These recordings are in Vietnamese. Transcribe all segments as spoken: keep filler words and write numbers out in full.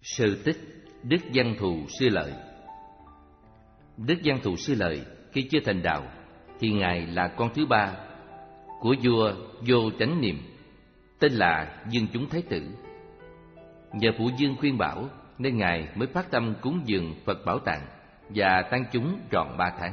Sự tích Đức Văn Thù Sư Lợi. Đức Văn Thù Sư Lợi khi chưa thành đạo thì ngài là con thứ ba của vua Vô Chánh Niệm, tên là Dương Chúng Thái Tử. Nhờ phụ vương khuyên bảo nên ngài mới phát tâm cúng dường Phật Bảo Tàng và tang chúng tròn ba tháng.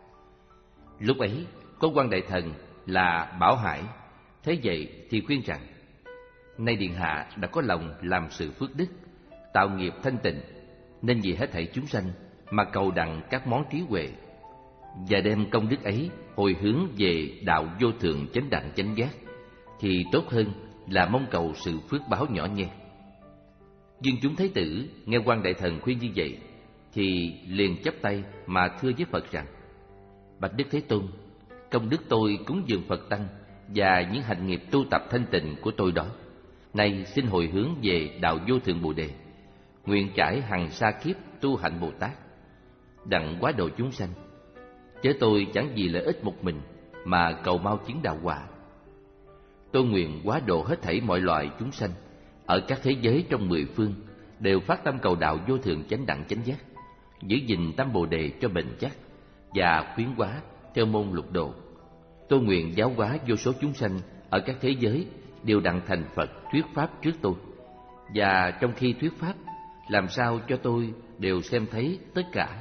Lúc ấy có quan đại thần là Bảo Hải thấy vậy thì khuyên rằng: nay điện hạ đã có lòng làm sự phước đức, tạo nghiệp thanh tịnh, nên vì hết thảy chúng sanh mà cầu đặng các món trí huệ, và đem công đức ấy hồi hướng về đạo vô thượng chánh đẳng chánh giác, thì tốt hơn là mong cầu sự phước báo nhỏ nhen. Dương Chúng Thái Tử nghe quan đại thần khuyên như vậy thì liền chắp tay mà thưa với Phật rằng: bạch Đức Thế Tôn, công đức tôi cúng dường Phật tăng và những hành nghiệp tu tập thanh tịnh của tôi đó, nay xin hồi hướng về đạo vô thượng Bồ Đề, nguyện trải hằng sa kiếp tu hạnh Bồ Tát, đặng hóa độ chúng sanh. Chớ tôi chẳng vì lợi ích một mình mà cầu mau chứng đạo quả. Tôi nguyện hóa độ hết thảy mọi loài chúng sanh ở các thế giới trong mười phương, đều phát tâm cầu đạo vô thượng chánh đẳng chánh giác, giữ gìn tâm Bồ Đề cho bền chắc và khuyến hóa theo môn lục độ. Tôi nguyện giáo hóa vô số chúng sanh ở các thế giới đều đặng thành Phật thuyết pháp trước tôi, và trong khi thuyết pháp làm sao cho tôi đều xem thấy tất cả.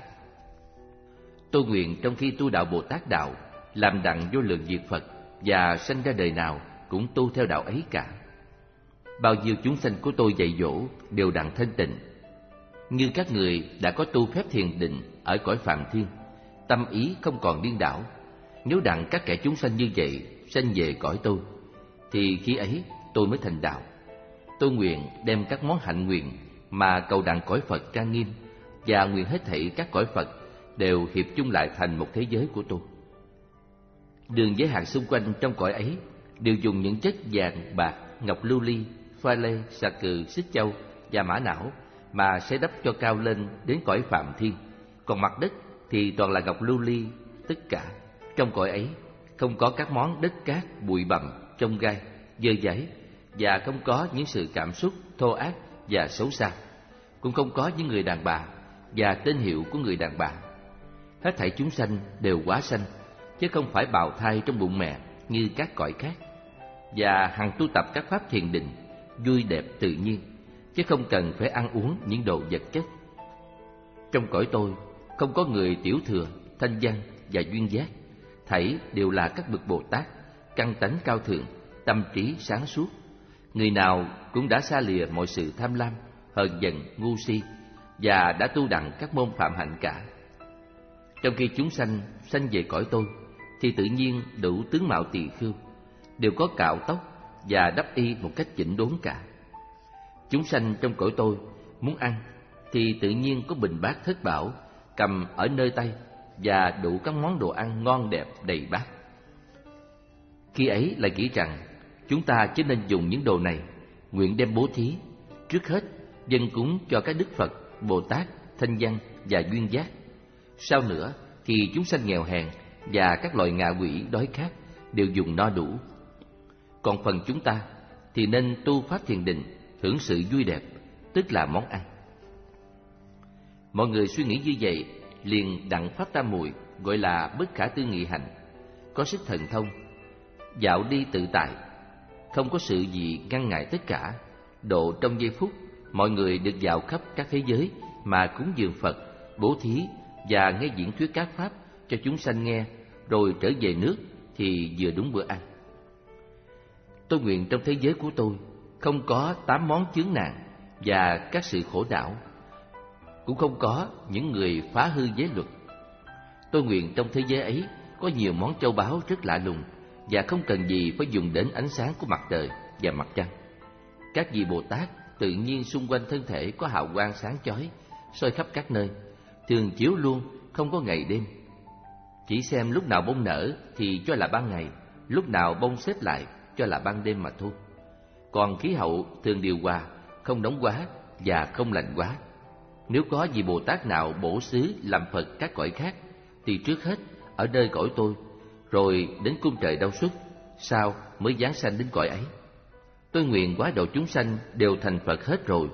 Tôi nguyện trong khi tu đạo Bồ Tát đạo làm đặng vô lượng việc Phật, và sanh ra đời nào cũng tu theo đạo ấy cả. Bao nhiêu chúng sanh của tôi dạy dỗ đều đặng thanh tịnh, như các người đã có tu phép thiền định ở cõi Phạm Thiên, tâm ý không còn điên đảo. Nếu đặng các kẻ chúng sanh như vậy sanh về cõi tôi, thì khi ấy tôi mới thành đạo. Tôi nguyện đem các món hạnh nguyện mà cầu đặng cõi Phật trang nghiêm, và nguyện hết thảy các cõi Phật đều hiệp chung lại thành một thế giới của tôi. Đường giới hạn xung quanh trong cõi ấy đều dùng những chất vàng, bạc, ngọc lưu ly, pha lê, xà cừ, xích châu và mã não mà sẽ đắp cho cao lên đến cõi Phạm Thiên. Còn mặt đất thì toàn là ngọc lưu ly tất cả. Trong cõi ấy không có các món đất cát, bụi bặm, chông gai, dơ dáy, và không có những sự cảm xúc thô ác và xấu xa, cũng không có những người đàn bà và tên hiệu của người đàn bà. Hết thảy chúng sanh đều hóa sanh, chứ không phải bào thai trong bụng mẹ như các cõi khác, và hằng tu tập các pháp thiền định vui đẹp tự nhiên, chứ không cần phải ăn uống những đồ vật chất. Trong cõi tôi không có người tiểu thừa, thanh văn và duyên giác, thảy đều là các bậc Bồ Tát, căn tánh cao thượng, tâm trí sáng suốt. Người nào cũng đã xa lìa mọi sự tham lam, hờn giận, ngu si, và đã tu đặng các môn phạm hạnh cả. Trong khi chúng sanh sanh về cõi tôi thì tự nhiên đủ tướng mạo tỳ khưu, đều có cạo tóc và đắp y một cách chỉnh đốn cả. Chúng sanh trong cõi tôi muốn ăn thì tự nhiên có bình bát thất bảo cầm ở nơi tay, và đủ các món đồ ăn ngon đẹp đầy bát. Khi ấy lại nghĩ rằng chúng ta chỉ nên dùng những đồ này, nguyện đem bố thí, trước hết dâng cúng cho các đức Phật, Bồ Tát, thanh văn và duyên giác. Sau nữa thì chúng sanh nghèo hèn và các loài ngạ quỷ đói khát đều dùng no đủ. Còn phần chúng ta thì nên tu pháp thiền định, hưởng sự vui đẹp, tức là món ăn. Mọi người suy nghĩ như vậy liền đặng phát tam muội, gọi là bất khả tư nghị hạnh, có sức thần thông, dạo đi tự tại, không có sự gì ngăn ngại tất cả. Độ trong giây phút, mọi người được dạo khắp các thế giới mà cúng dường Phật, bố thí và nghe diễn thuyết các pháp cho chúng sanh nghe, rồi trở về nước thì vừa đúng bữa ăn. Tôi nguyện trong thế giới của tôi không có tám món chướng nạn và các sự khổ đảo, cũng không có những người phá hư giới luật. Tôi nguyện trong thế giới ấy có nhiều món châu báu rất lạ lùng, và không cần gì phải dùng đến ánh sáng của mặt trời và mặt trăng. Các vị Bồ Tát tự nhiên xung quanh thân thể có hào quang sáng chói, soi khắp các nơi, thường chiếu luôn, không có ngày đêm. Chỉ xem lúc nào bông nở thì cho là ban ngày, lúc nào bông xếp lại cho là ban đêm mà thôi. Còn khí hậu thường điều hòa, không nóng quá và không lạnh quá. Nếu có vị Bồ Tát nào bổ xứ làm Phật các cõi khác, thì trước hết ở nơi cõi tôi, rồi đến cung trời Đau Xuất, sau mới giáng sanh đến cõi ấy. Tôi nguyện quá độ chúng sanh đều thành Phật hết rồi,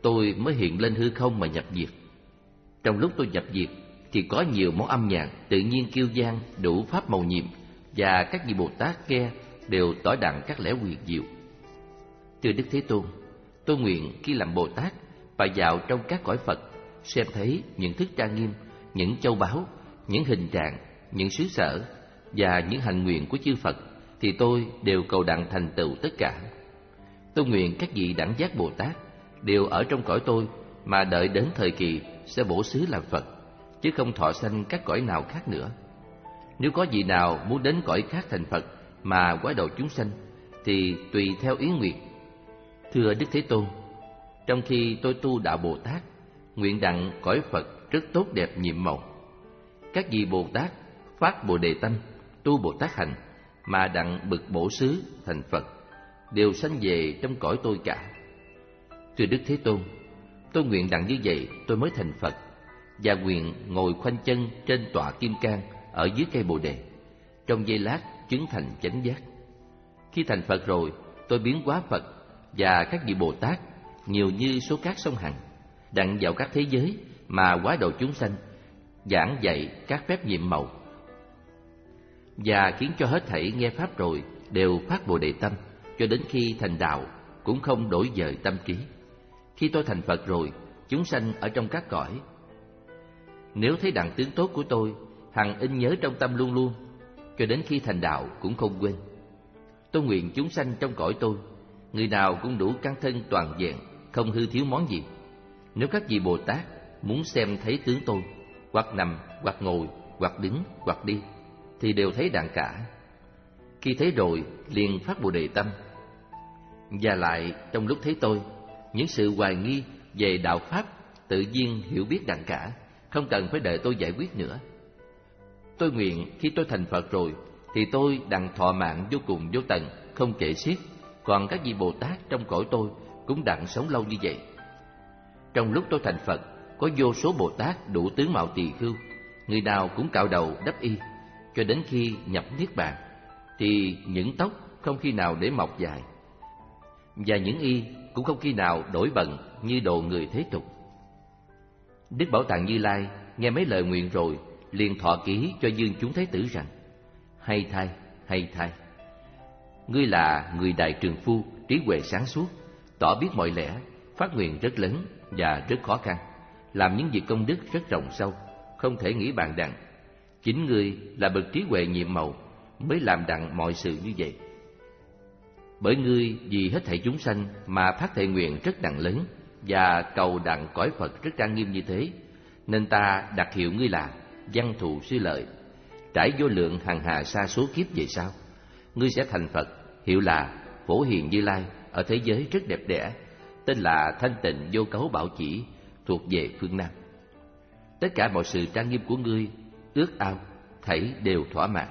tôi mới hiện lên hư không mà nhập diệt. Trong lúc tôi nhập diệt thì có nhiều món âm nhạc tự nhiên kêu vang đủ pháp màu nhiệm, và các vị Bồ Tát nghe đều tỏ đặng các lẽ huyền diệu. Thưa Đức Thế Tôn, tôi nguyện khi làm Bồ Tát và vào trong các cõi Phật, xem thấy những thức trang nghiêm, những châu báu, những hình trạng, những xứ sở và những hành nguyện của chư Phật, thì tôi đều cầu đặng thành tựu tất cả. Tôi nguyện các vị đẳng giác Bồ Tát đều ở trong cõi tôi, mà đợi đến thời kỳ sẽ bổ xứ làm Phật, chứ không thọ sanh các cõi nào khác nữa. Nếu có vị nào muốn đến cõi khác thành Phật mà hóa độ chúng sanh, thì tùy theo ý nguyện. Thưa Đức Thế Tôn, trong khi tôi tu đạo Bồ Tát, nguyện đặng cõi Phật rất tốt đẹp nhiệm màu. Các vị Bồ Tát phát Bồ Đề tâm, tu Bồ Tát hành, mà đặng bực bổ xứ thành Phật, đều sanh về trong cõi tôi cả. Thưa Đức Thế Tôn, tôi nguyện đặng như vậy tôi mới thành Phật, và nguyện ngồi khoanh chân trên tọa kim cang ở dưới cây Bồ Đề, trong giây lát chứng thành chánh giác. Khi thành Phật rồi, tôi biến hóa Phật và các vị Bồ Tát nhiều như số cát sông Hằng, đặng vào các thế giới mà hóa độ chúng sanh, giảng dạy các phép nhiệm màu, và khiến cho hết thảy nghe pháp rồi đều phát Bồ Đề tâm, cho đến khi thành đạo cũng không đổi dời tâm trí. Khi tôi thành Phật rồi, chúng sanh ở trong các cõi, nếu thấy đặng tướng tốt của tôi, hằng in nhớ trong tâm luôn luôn, cho đến khi thành đạo cũng không quên. Tôi nguyện chúng sanh trong cõi tôi, người nào cũng đủ căn thân toàn vẹn, không hư thiếu món gì. Nếu các vị Bồ Tát muốn xem thấy tướng tôi, hoặc nằm, hoặc ngồi, hoặc đứng, hoặc đi, thì đều thấy đặng cả. Khi thấy rồi, liền phát Bồ Đề tâm. Và lại, trong lúc thấy tôi, những sự hoài nghi về đạo Pháp tự nhiên hiểu biết đặng cả, không cần phải đợi tôi giải quyết nữa. Tôi nguyện khi tôi thành Phật rồi, thì tôi đặng thọ mạng vô cùng vô tận, không kể xiết. Còn các vị Bồ Tát trong cõi tôi cũng đặng sống lâu như vậy. Trong lúc tôi thành Phật, có vô số Bồ Tát đủ tướng mạo tỳ khưu, người nào cũng cạo đầu đắp y, cho đến khi nhập niết bàn, thì những tóc không khi nào để mọc dài, và những y cũng không khi nào đổi bận như đồ người thế tục. Đức Bảo Tạng Như Lai nghe mấy lời nguyện rồi, liền thọ ký cho Dương chúng Thái tử rằng: hay thay, hay thay, ngươi là người đại trường phu, trí huệ sáng suốt, tỏ biết mọi lẽ, phát nguyện rất lớn và rất khó khăn, làm những việc công đức rất rộng sâu, không thể nghĩ bàn đặng. Chính ngươi là bậc trí huệ nhiệm màu, mới làm đặng mọi sự như vậy. Bởi ngươi vì hết thảy chúng sanh mà phát thệ nguyện rất đặng lớn, và cầu đặng cõi Phật rất trang nghiêm như thế, nên ta đặt hiệu ngươi là Văn Thù Sư Lợi. Trải vô lượng hằng hà sa số kiếp về sau, ngươi sẽ thành Phật, hiệu là Phổ Hiền Như Lai, ở thế giới rất đẹp đẽ, tên là Thanh Tịnh Vô Cấu Bảo Chỉ, thuộc về phương Nam. Tất cả mọi sự trang nghiêm của ngươi, ước ao, thảy đều thỏa mãn.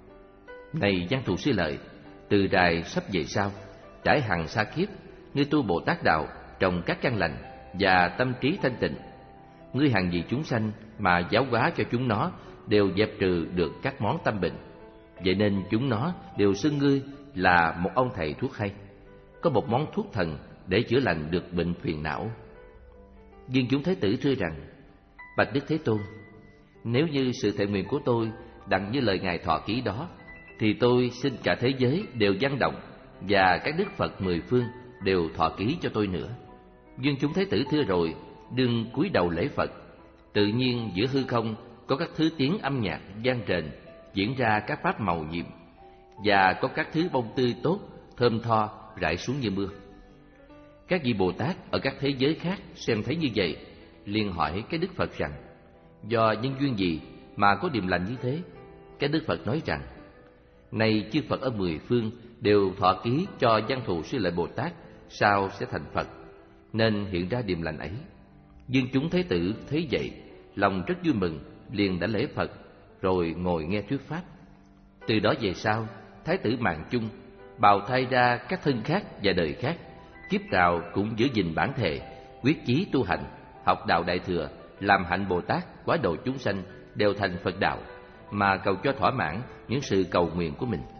Này Văn Thù Sư Lợi, từ đài sắp về sau, trải hằng sa kiếp, ngươi tu Bồ Tát đạo, trồng các căn lành và tâm trí thanh tịnh. Ngươi hằng vì chúng sanh mà giáo hóa cho chúng nó đều dẹp trừ được các món tâm bệnh. Vậy nên chúng nó đều xưng ngươi là một ông thầy thuốc hay, có một món thuốc thần để chữa lành được bệnh phiền não. Dương chúng Thái tử thưa rằng: bạch Đức Thế Tôn, nếu như sự thệ nguyện của tôi đặng như lời ngài thọ ký đó, thì tôi xin cả thế giới đều vang động, và các đức Phật mười phương đều thọ ký cho tôi nữa. Dương chúng Thái tử thưa rồi, đương cúi đầu lễ Phật. Tự nhiên giữa hư không có các thứ tiếng âm nhạc vang rền, diễn ra các pháp màu nhiệm, và có các thứ bông tươi tốt, thơm tho rải xuống như mưa. Các vị Bồ Tát ở các thế giới khác xem thấy như vậy, liền hỏi cái Đức Phật rằng: do nhân duyên gì mà có điềm lành như thế? Cái Đức Phật nói rằng: này chư Phật ở mười phương đều thọ ký cho Văn Thù Sư Lợi Bồ Tát, sao sẽ thành Phật, nên hiện ra điềm lành ấy. Dương chúng Thái tử thấy vậy, lòng rất vui mừng, liền đã lễ Phật, rồi ngồi nghe thuyết pháp. Từ đó về sau, Thái tử Mạng Chung bào thai ra các thân khác và đời khác, kiếp nào cũng giữ gìn bản thể, quyết chí tu hành, học đạo Đại Thừa, làm hạnh Bồ Tát, hóa độ chúng sanh đều thành Phật đạo, mà cầu cho thỏa mãn những sự cầu nguyện của mình.